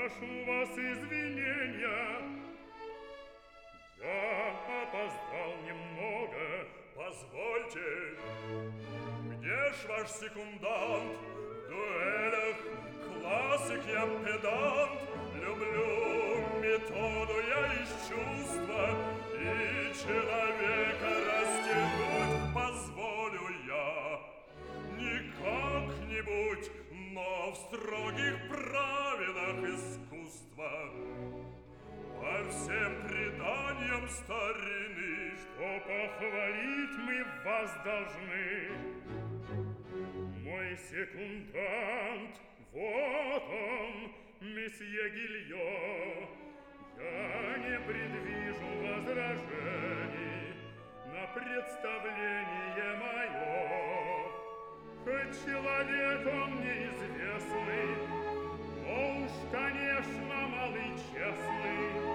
Прошу вас извинения. Я опоздал немного. Позвольте, где ж ваш секундант? В дуэлях классик я педант. Люблю методу я из чувства, и человека растянуть позволю я не как-нибудь, но в строгих правилах искусства, по всем преданиям старины. Что похвалить мы вас должны. Мой секундант, вот он, месье Гильо. Я не предвижу возражений на представление мое. Хоть человек он неизвестный, но уж, конечно, малый честный.